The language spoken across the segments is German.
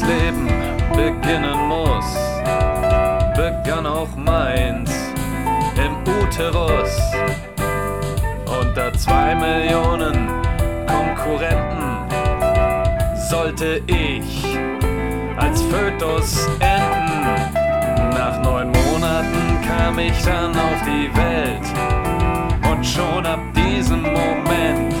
Leben beginnen muss, begann auch meins im Uterus. Unter 2 Millionen Konkurrenten sollte ich als Fötus enden. Nach 9 Monaten kam ich dann auf die Welt und schon ab diesem Moment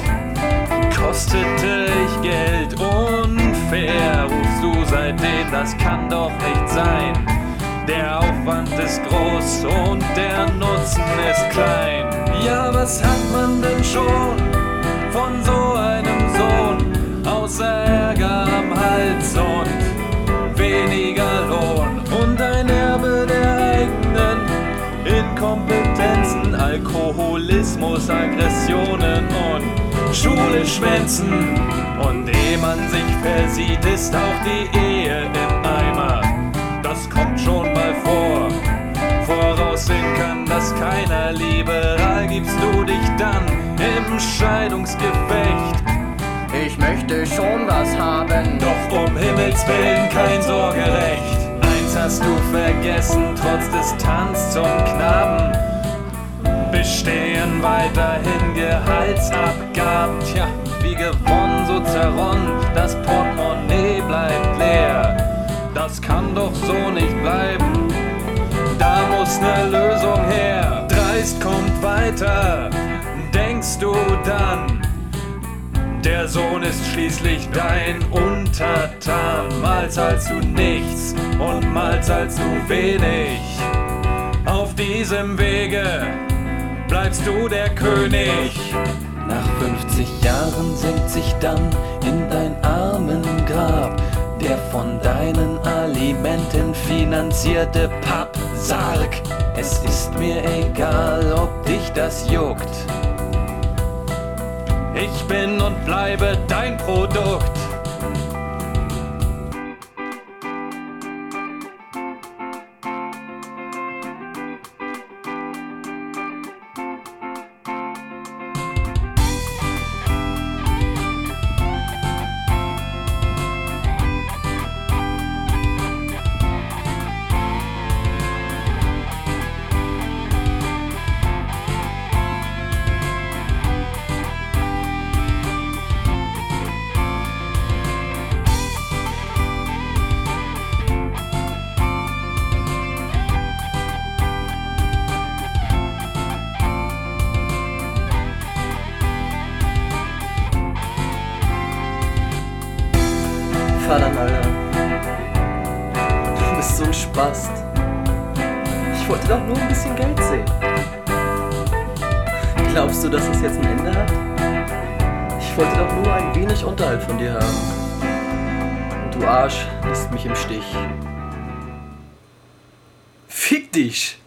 kostete ich Geld. Unfair, rufst du seitdem, das kann doch nicht sein. Der Aufwand ist groß und der Nutzen ist klein. Ja, was hat man denn schon von so einem Sohn, außer Ärger am Hals und weniger Lohn und ein Erbe der eigenen Inkompetenzen, Alkoholismus, Aggressionen und Schule schwänzen. Und ehe man sich versieht, ist auch die Ehe im Eimer. Das kommt schon mal vor. Voraussehen kann das keiner. Liberal gibst du dich dann im Scheidungsgefecht. Ich möchte schon was haben, Doch um Himmels Willen kein Sorgerecht. Eins hast du vergessen, trotz Distanz zum Knaben bestehen weiterhin Gehaltsabgaben. Tja, wie gewonnen, so zerronnen, das Portemonnaie bleibt leer. Das kann doch so nicht bleiben, da muss ne Lösung her. Dreist kommt weiter, denkst du dann, der Sohn ist schließlich dein Untertan. Mal zahlst du nichts und mal zahlst du wenig. Auf diesem Wege bleibst du der König. Nach 50 Jahren senkt sich dann in dein Armengrab der von deinen Alimenten finanzierte Pappsarg. Es ist mir egal, ob dich das juckt. Ich bin und bleibe dein Produkt. Verdammt, Alter. Du bist so ein Spast. Ich wollte doch nur ein bisschen Geld sehen. Glaubst du, dass es jetzt ein Ende hat? Ich wollte doch nur ein wenig Unterhalt von dir haben. Und du Arsch lässt mich im Stich. Fick dich!